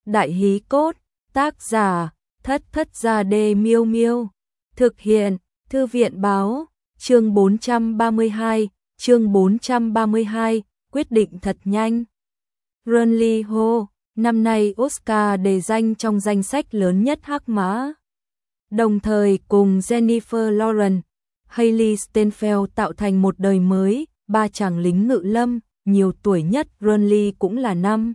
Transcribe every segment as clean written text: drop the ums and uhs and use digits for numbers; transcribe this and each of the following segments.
Đại hí cốt, tác giả, Thất Thất Gia Đê Miêu Miêu. Thực hiện, Thư viện báo, chương 432, quyết định thật nhanh. Renly Ho, năm nay Oscar đề danh trong danh sách lớn nhất hắc mã. Đồng thời cùng Jennifer Lawrence, Hailee Steinfeld tạo thành một đời mới, ba chàng lính ngự lâm, nhiều tuổi nhất Renly cũng là năm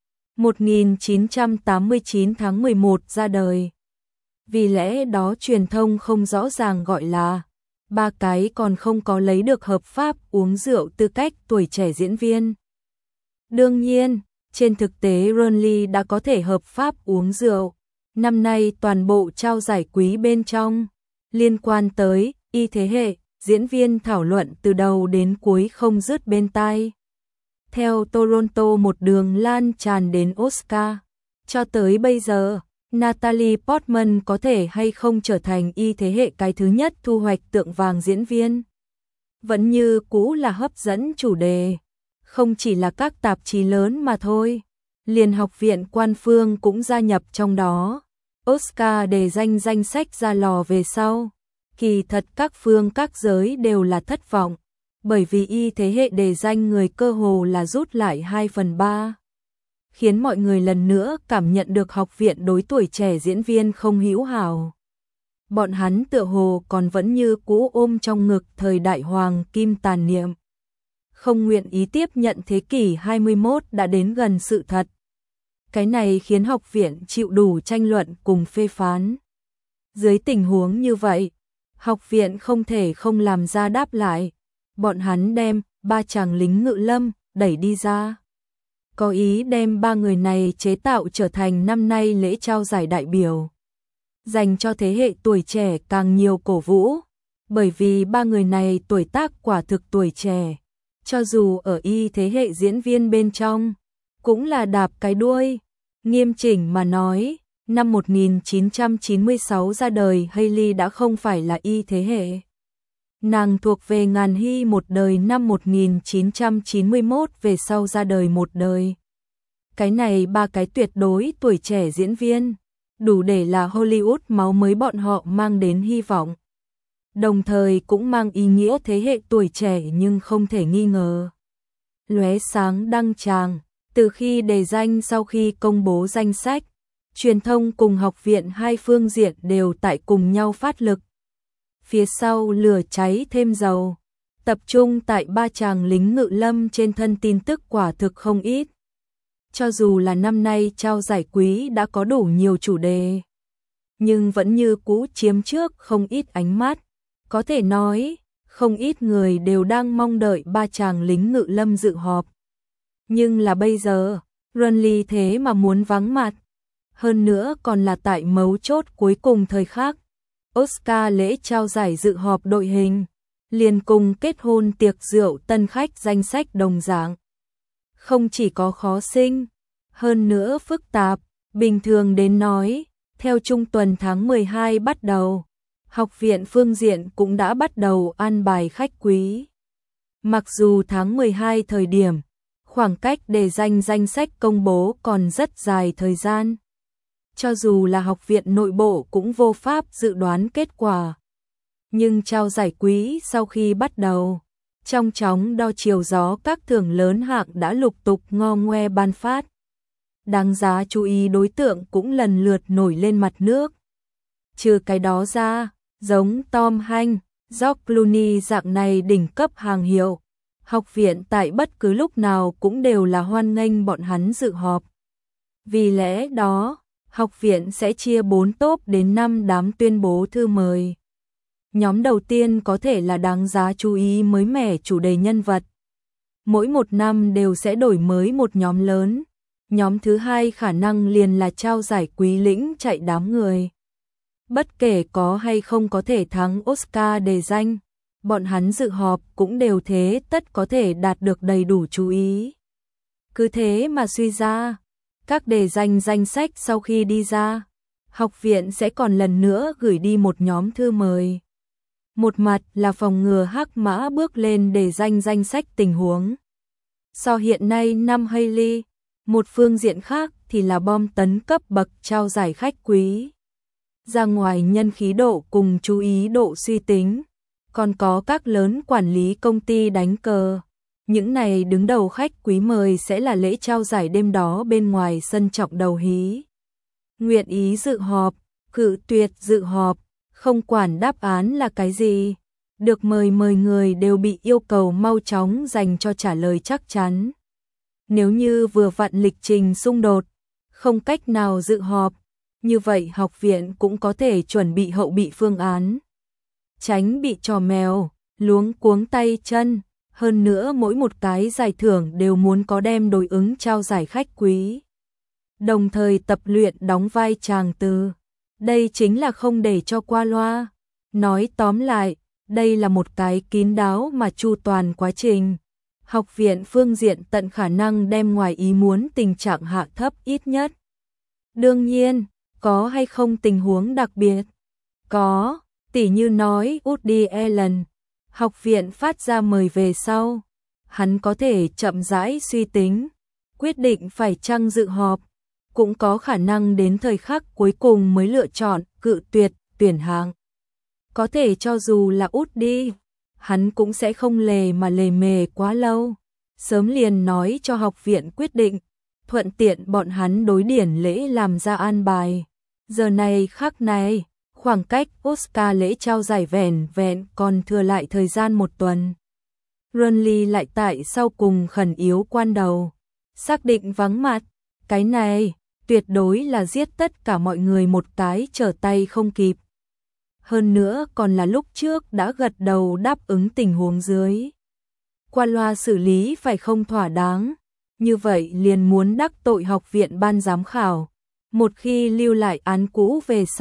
1989 tháng 11 ra đời. Vì lẽ đó truyền thông không rõ ràng gọi là ba cái còn không có lấy được hợp pháp uống rượu tư cách tuổi trẻ diễn viên. Đương nhiên, trên thực tế Renly đã có thể hợp pháp uống rượu. Năm nay toàn bộ trao giải quý bên trong liên quan tới y thế hệ diễn viên thảo luận từ đầu đến cuối không dứt bên tai. Theo Toronto một đường lan tràn đến Oscar. Cho tới bây giờ, Natalie Portman có thể hay không trở thành y thế hệ cái thứ nhất thu hoạch tượng vàng diễn viên. Vẫn như cũ là hấp dẫn chủ đề. Không chỉ là các tạp chí lớn mà thôi. Liền học viện Quan Phương cũng gia nhập trong đó. Oscar đề danh sách ra lò về sau. Kỳ thật các phương các giới đều là thất vọng. Bởi vì y thế hệ đề danh người cơ hồ là rút lại 2/3. Khiến mọi người lần nữa cảm nhận được học viện đối tuổi trẻ diễn viên không hữu hảo. Bọn hắn tựa hồ còn vẫn như cũ ôm trong ngực thời đại hoàng kim tàn niệm. Không nguyện ý tiếp nhận thế kỷ 21 đã đến gần sự thật. Cái này khiến học viện chịu đủ tranh luận cùng phê phán. Dưới tình huống như vậy, học viện không thể không làm ra đáp lại. Bọn hắn đem ba chàng lính ngự lâm đẩy đi ra. Có ý đem ba người này chế tạo trở thành năm nay lễ trao giải đại biểu. Dành cho thế hệ tuổi trẻ càng nhiều cổ vũ. Bởi vì ba người này tuổi tác quả thực tuổi trẻ. Cho dù ở y thế hệ diễn viên bên trong, cũng là đạp cái đuôi. Nghiêm chỉnh mà nói, năm 1996 ra đời Hailee đã không phải là y thế hệ. Nàng thuộc về ngàn hy một đời năm 1991 về sau ra đời một đời. Cái này ba cái tuyệt đối tuổi trẻ diễn viên, đủ để là Hollywood máu mới bọn họ mang đến hy vọng. Đồng thời cũng mang ý nghĩa thế hệ tuổi trẻ nhưng không thể nghi ngờ. Lóe sáng đăng tràng, từ khi đề danh sau khi công bố danh sách, truyền thông cùng học viện hai phương diện đều tại cùng nhau phát lực. Phía sau lửa cháy thêm dầu, tập trung tại ba chàng lính ngự lâm trên thân tin tức quả thực không ít. Cho dù là năm nay trao giải quý đã có đủ nhiều chủ đề, nhưng vẫn như cũ chiếm trước không ít ánh mắt. Có thể nói, không ít người đều đang mong đợi ba chàng lính ngự lâm dự họp. Nhưng là bây giờ, Renly thế mà muốn vắng mặt. Hơn nữa còn là tại mấu chốt cuối cùng thời khắc. Oscar lễ trao giải dự họp đội hình, liền cùng kết hôn tiệc rượu tân khách danh sách đồng dạng. Không chỉ có khó sinh, hơn nữa phức tạp, bình thường đến nói, theo trung tuần tháng 12 bắt đầu, học viện phương diện cũng đã bắt đầu an bài khách quý. Mặc dù tháng 12 thời điểm, khoảng cách để danh sách công bố còn rất dài thời gian. Cho dù là học viện nội bộ cũng vô pháp dự đoán kết quả. Nhưng trao giải quý sau khi bắt đầu, trong chóng đo chiều gió các thưởng lớn hạng đã lục tục ngo ngoe ban phát. Đáng giá chú ý đối tượng cũng lần lượt nổi lên mặt nước. Trừ cái đó ra, giống Tom Hanks, George Clooney dạng này đỉnh cấp hàng hiệu, học viện tại bất cứ lúc nào cũng đều là hoan nghênh bọn hắn dự họp. Vì lẽ đó, học viện sẽ chia 4 tốp đến 5 đám tuyên bố thư mời. Nhóm đầu tiên có thể là đáng giá chú ý mới mẻ chủ đề nhân vật. Mỗi một năm đều sẽ đổi mới một nhóm lớn. Nhóm thứ hai khả năng liền là trao giải quý lĩnh chạy đám người. Bất kể có hay không có thể thắng Oscar đề danh, bọn hắn dự họp cũng đều thế tất có thể đạt được đầy đủ chú ý. Cứ thế mà suy ra, các đề danh sách sau khi đi ra, học viện sẽ còn lần nữa gửi đi một nhóm thư mời. Một mặt là phòng ngừa hắc mã bước lên đề danh sách tình huống. So hiện nay năm Hailee, một phương diện khác thì là bom tấn cấp bậc trao giải khách quý. Ra ngoài nhân khí độ cùng chú ý độ suy tính, còn có các lớn quản lý công ty đánh cờ. Những này đứng đầu khách quý mời sẽ là lễ trao giải đêm đó bên ngoài sân trọng đầu hí. Nguyện ý dự họp, cự tuyệt dự họp, không quản đáp án là cái gì. Được mời người đều bị yêu cầu mau chóng dành cho trả lời chắc chắn. Nếu như vừa vặn lịch trình xung đột, không cách nào dự họp, như vậy học viện cũng có thể chuẩn bị hậu bị phương án. Tránh bị trò mèo, luống cuống tay chân, hơn nữa mỗi một cái giải thưởng đều muốn có đem đối ứng trao giải khách quý. Đồng thời tập luyện đóng vai tràng từ. Đây chính là không để cho qua loa. Nói tóm lại, đây là một cái kín đáo mà chu toàn quá trình. Học viện phương diện tận khả năng đem ngoài ý muốn tình trạng hạ thấp ít nhất. Đương nhiên, có hay không tình huống đặc biệt? Có, tỉ như nói Woody Allen, học viện phát ra mời về sau. Hắn có thể chậm rãi suy tính, quyết định phải chăng dự họp. Cũng có khả năng đến thời khắc cuối cùng mới lựa chọn, cự tuyệt, tuyển hạng. Có thể cho dù là Woody, hắn cũng sẽ không lề mề quá lâu. Sớm liền nói cho học viện quyết định, thuận tiện bọn hắn đối điển lễ làm ra an bài. Giờ này khắc này, khoảng cách Oscar lễ trao giải vẻn vẹn còn thừa lại thời gian một tuần. Runley lại tại sau cùng khẩn yếu quan đầu, xác định vắng mặt, cái này tuyệt đối là giết tất cả mọi người một cái trở tay không kịp. Hơn nữa còn là lúc trước đã gật đầu đáp ứng tình huống dưới. Qua loa xử lý phải không thỏa đáng, như vậy liền muốn đắc tội học viện ban giám khảo. Một khi lưu lại án cũ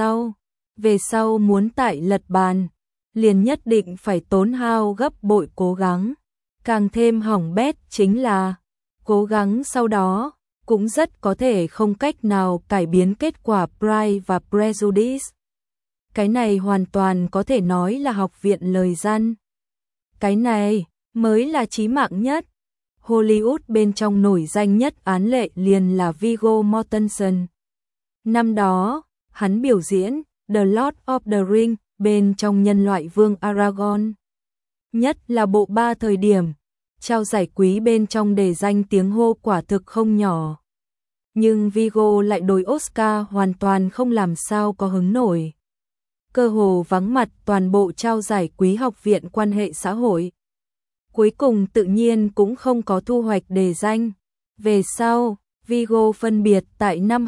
về sau muốn tại lật bàn, liền nhất định phải tốn hao gấp bội cố gắng. Càng thêm hỏng bét chính là, cố gắng sau đó, cũng rất có thể không cách nào cải biến kết quả Pride và Prejudice. Cái này hoàn toàn có thể nói là học viện lời gian. Cái này mới là chí mạng nhất. Hollywood bên trong nổi danh nhất án lệ liền là Viggo Mortensen. Năm đó, hắn biểu diễn The Lord of the Rings bên trong Nhân loại vương Aragorn. Nhất là bộ 3 thời điểm, trao giải quý bên trong đề danh tiếng hô quả thực không nhỏ. Nhưng Viggo lại đối Oscar hoàn toàn không làm sao có hứng nổi. Cơ hồ vắng mặt toàn bộ trao giải quý học viện quan hệ xã hội. Cuối cùng tự nhiên cũng không có thu hoạch đề danh. Về sau, Viggo phân biệt tại năm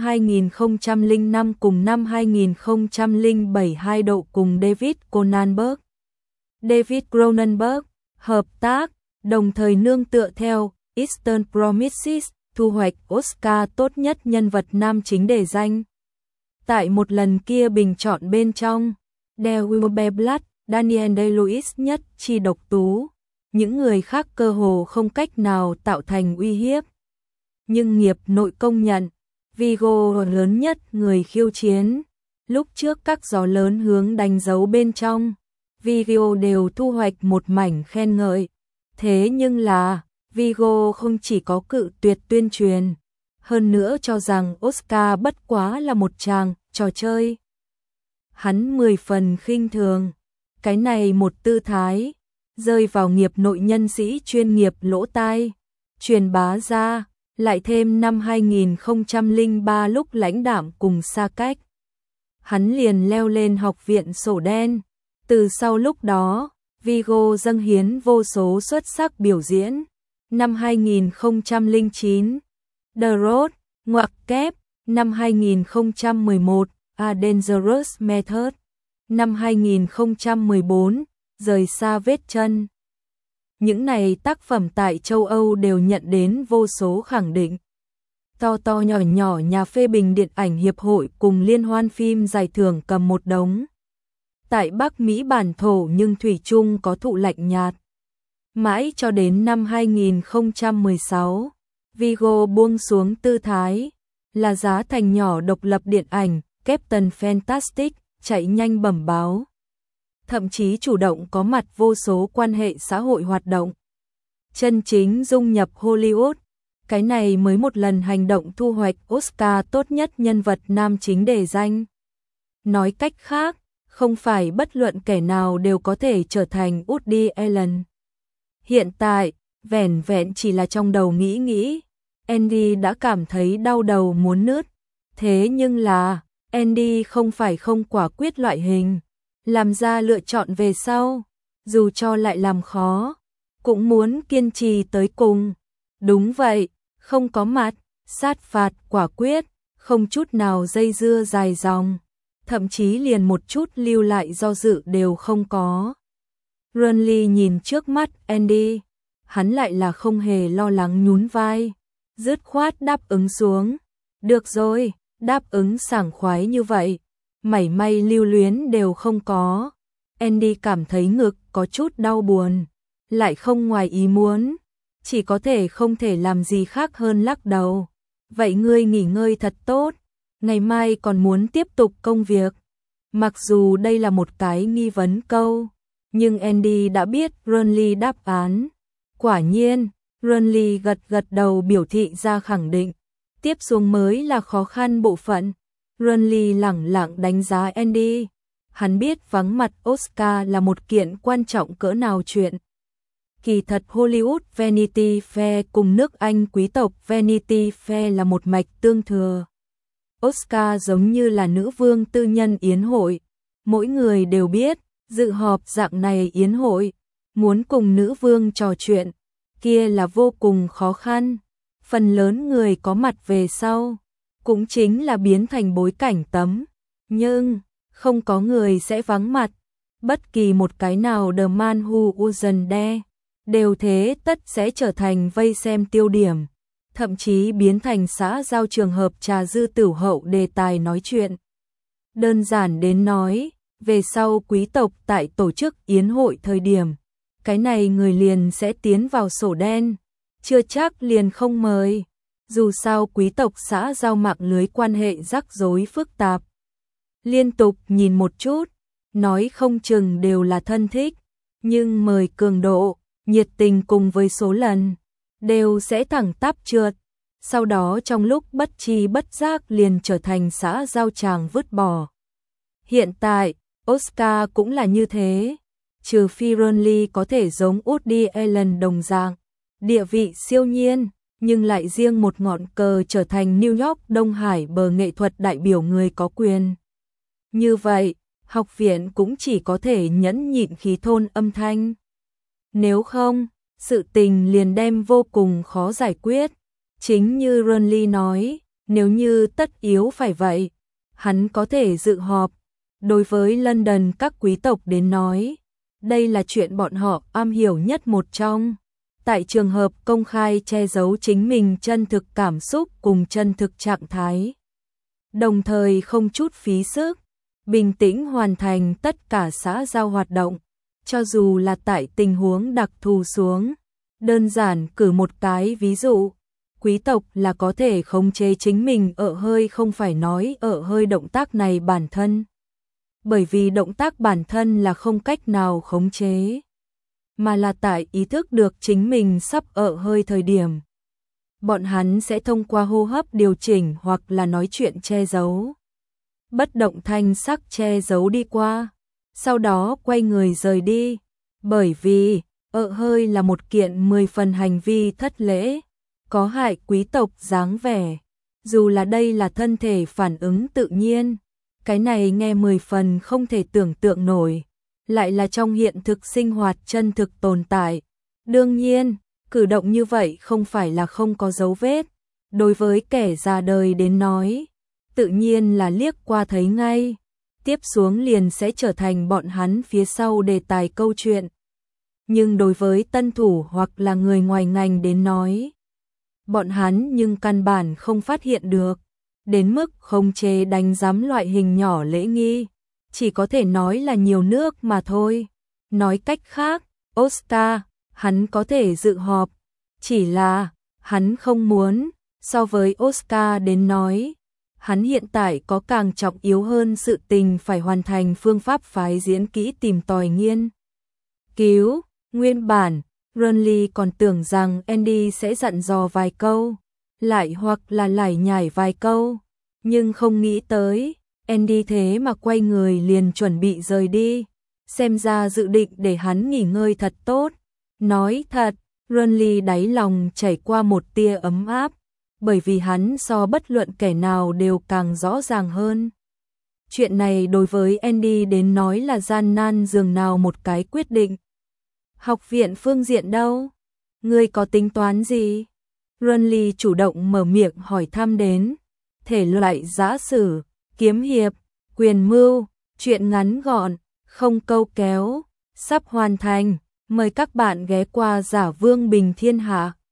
2005 cùng năm 2007 hai độ cùng David Cronenberg hợp tác, đồng thời nương tựa theo Eastern Promises thu hoạch Oscar tốt nhất nhân vật nam chính đề danh. Tại một lần kia bình chọn bên trong, The Will Blood, Daniel Day-Lewis nhất chi độc tú, những người khác cơ hồ không cách nào tạo thành uy hiếp. Nhưng nghiệp nội công nhận, Viggo lớn nhất người khiêu chiến. Lúc trước các gió lớn hướng đánh dấu bên trong, Viggo đều thu hoạch một mảnh khen ngợi. Thế nhưng là, Viggo không chỉ có cự tuyệt tuyên truyền, hơn nữa cho rằng Oscar bất quá là một tràng trò chơi. Hắn 10 phần khinh thường, cái này một tư thái, rơi vào nghiệp nội nhân sĩ chuyên nghiệp lỗ tai, truyền bá ra, lại thêm năm 2003 lúc lãnh đạm cùng xa cách. Hắn liền leo lên học viện sổ đen, từ sau lúc đó, Viggo dâng hiến vô số xuất sắc biểu diễn. Năm 2009, The Road, ngoặc kép, năm 2011, A Dangerous Method, năm 2014, Rời xa vết chân. Những này tác phẩm tại châu Âu đều nhận đến vô số khẳng định. To to nhỏ nhỏ nhà phê bình điện ảnh hiệp hội cùng liên hoan phim giải thưởng cầm một đống. Tại Bắc Mỹ bản thổ nhưng thủy chung có thụ lạnh nhạt. Mãi cho đến năm 2016, Viggo buông xuống tư thái, là giá thành nhỏ độc lập điện ảnh, Captain Fantastic, chạy nhanh bẩm báo. Thậm chí chủ động có mặt vô số quan hệ xã hội hoạt động. Chân chính dung nhập Hollywood, Cái này mới một lần hành động thu hoạch Oscar tốt nhất nhân vật nam chính đề danh. Nói cách khác, không phải bất luận kẻ nào đều có thể trở thành Woody Allen. Hiện tại, vẻn vẹn chỉ là trong đầu nghĩ, Andy đã cảm thấy đau đầu muốn nứt. Thế nhưng là, Andy không phải không quả quyết loại hình. Làm ra lựa chọn về sau, dù cho lại làm khó, cũng muốn kiên trì tới cùng. Đúng vậy, không có mặt, sát phạt quả quyết, không chút nào dây dưa dài dòng, thậm chí liền một chút lưu lại do dự đều không có. Renly nhìn trước mắt Andy, hắn lại là không hề lo lắng nhún vai, dứt khoát đáp ứng xuống. Được rồi, đáp ứng sảng khoái như vậy, mảy may lưu luyến đều không có. Andy cảm thấy ngực có chút đau buồn, lại không ngoài ý muốn, chỉ có thể không thể làm gì khác hơn lắc đầu. Vậy ngươi nghỉ ngơi thật tốt, ngày mai còn muốn tiếp tục công việc. Mặc dù đây là một cái nghi vấn câu, nhưng Andy đã biết Renly đáp án. Quả nhiên, Renly gật gật đầu biểu thị ra khẳng định. Tiếp xuống mới là khó khăn bộ phận. Renly lẳng lặng đánh giá Andy. Hắn biết vắng mặt Oscar là một kiện quan trọng cỡ nào chuyện. Kỳ thật Hollywood Vanity Fair cùng nước Anh quý tộc Vanity Fair là một mạch tương thừa. Oscar giống như là nữ vương tư nhân yến hội. Mỗi người đều biết, dự họp dạng này yến hội, muốn cùng nữ vương trò chuyện, kia là vô cùng khó khăn. Phần lớn người có mặt về sau, cũng chính là biến thành bối cảnh tấm. Nhưng, không có người sẽ vắng mặt. Bất kỳ một cái nào The Man Who Wasn't There, đều thế tất sẽ trở thành vây xem tiêu điểm. Thậm chí biến thành xã giao trường hợp trà dư tửu hậu đề tài nói chuyện. Đơn giản đến nói, về sau quý tộc tại tổ chức yến hội thời điểm, cái này người liền sẽ tiến vào sổ đen, chưa chắc liền không mời. Dù sao quý tộc xã giao mạng lưới quan hệ rắc rối phức tạp. Liên tục nhìn một chút, nói không chừng đều là thân thích, nhưng mời cường độ, nhiệt tình cùng với số lần, đều sẽ thẳng tắp trượt. Sau đó trong lúc bất tri bất giác liền trở thành xã giao tràng vứt bỏ. Hiện tại, Oscar cũng là như thế, trừ phi Renly có thể giống Woody Allen đồng dạng, địa vị siêu nhiên, nhưng lại riêng một ngọn cờ trở thành New York Đông Hải bờ nghệ thuật đại biểu người có quyền. Như vậy, học viện cũng chỉ có thể nhẫn nhịn khí thôn âm thanh. Nếu không, sự tình liền đem vô cùng khó giải quyết. Chính như Renly nói, nếu như tất yếu phải vậy, hắn có thể dự họp. Đối với London các quý tộc đến nói, đây là chuyện bọn họ am hiểu nhất một trong. Tại trường hợp công khai che giấu chính mình chân thực cảm xúc cùng chân thực trạng thái. Đồng thời không chút phí sức, bình tĩnh hoàn thành tất cả xã giao hoạt động, cho dù là tại tình huống đặc thù xuống. Đơn giản cử một cái ví dụ, quý tộc là có thể khống chế chính mình ở hơi, không phải nói ở hơi động tác này bản thân. Bởi vì động tác bản thân là không cách nào khống chế, mà là tại ý thức được chính mình sắp ở hơi thời điểm. Bọn hắn sẽ thông qua hô hấp điều chỉnh hoặc là nói chuyện che giấu. Bất động thanh sắc che giấu đi qua, sau đó quay người rời đi. Bởi vì, ở hơi là một kiện 10 phần hành vi thất lễ, có hại quý tộc dáng vẻ. Dù là đây là thân thể phản ứng tự nhiên, cái này nghe 10 phần không thể tưởng tượng nổi, lại là trong hiện thực sinh hoạt chân thực tồn tại. Đương nhiên, cử động như vậy không phải là không có dấu vết. Đối với kẻ già đời đến nói, tự nhiên là liếc qua thấy ngay. Tiếp xuống liền sẽ trở thành bọn hắn phía sau đề tài câu chuyện. Nhưng đối với tân thủ hoặc là người ngoài ngành đến nói, bọn hắn nhưng căn bản không phát hiện được, đến mức không chế đánh giám loại hình nhỏ lễ nghi, chỉ có thể nói là nhiều nước mà thôi. Nói cách khác, Oscar, hắn có thể dự họp, chỉ là hắn không muốn. So với Oscar đến nói, hắn hiện tại có càng trọng yếu hơn sự tình phải hoàn thành phương pháp phái diễn kỹ tìm tòi nghiên cứu. Nguyên bản, Renly còn tưởng rằng Andy sẽ dặn dò vài câu, lại hoặc là lải nhải vài câu, nhưng không nghĩ tới, Andy thế mà quay người liền chuẩn bị rời đi, xem ra dự định để hắn nghỉ ngơi thật tốt. Nói thật, Renly đáy lòng chảy qua một tia ấm áp, bởi vì hắn so bất luận kẻ nào đều càng rõ ràng hơn. Chuyện này đối với Andy đến nói là gian nan dường nào một cái quyết định. Học viện phương diện đâu? Ngươi có tính toán gì? Renly chủ động mở miệng hỏi thăm đến. Thể loại giã sử, kiếm hiệp, quyền mưu, chuyện ngắn gọn, không câu kéo, sắp hoàn thành. Mời các bạn ghé qua Giả Vương Bình Thiên Hạ.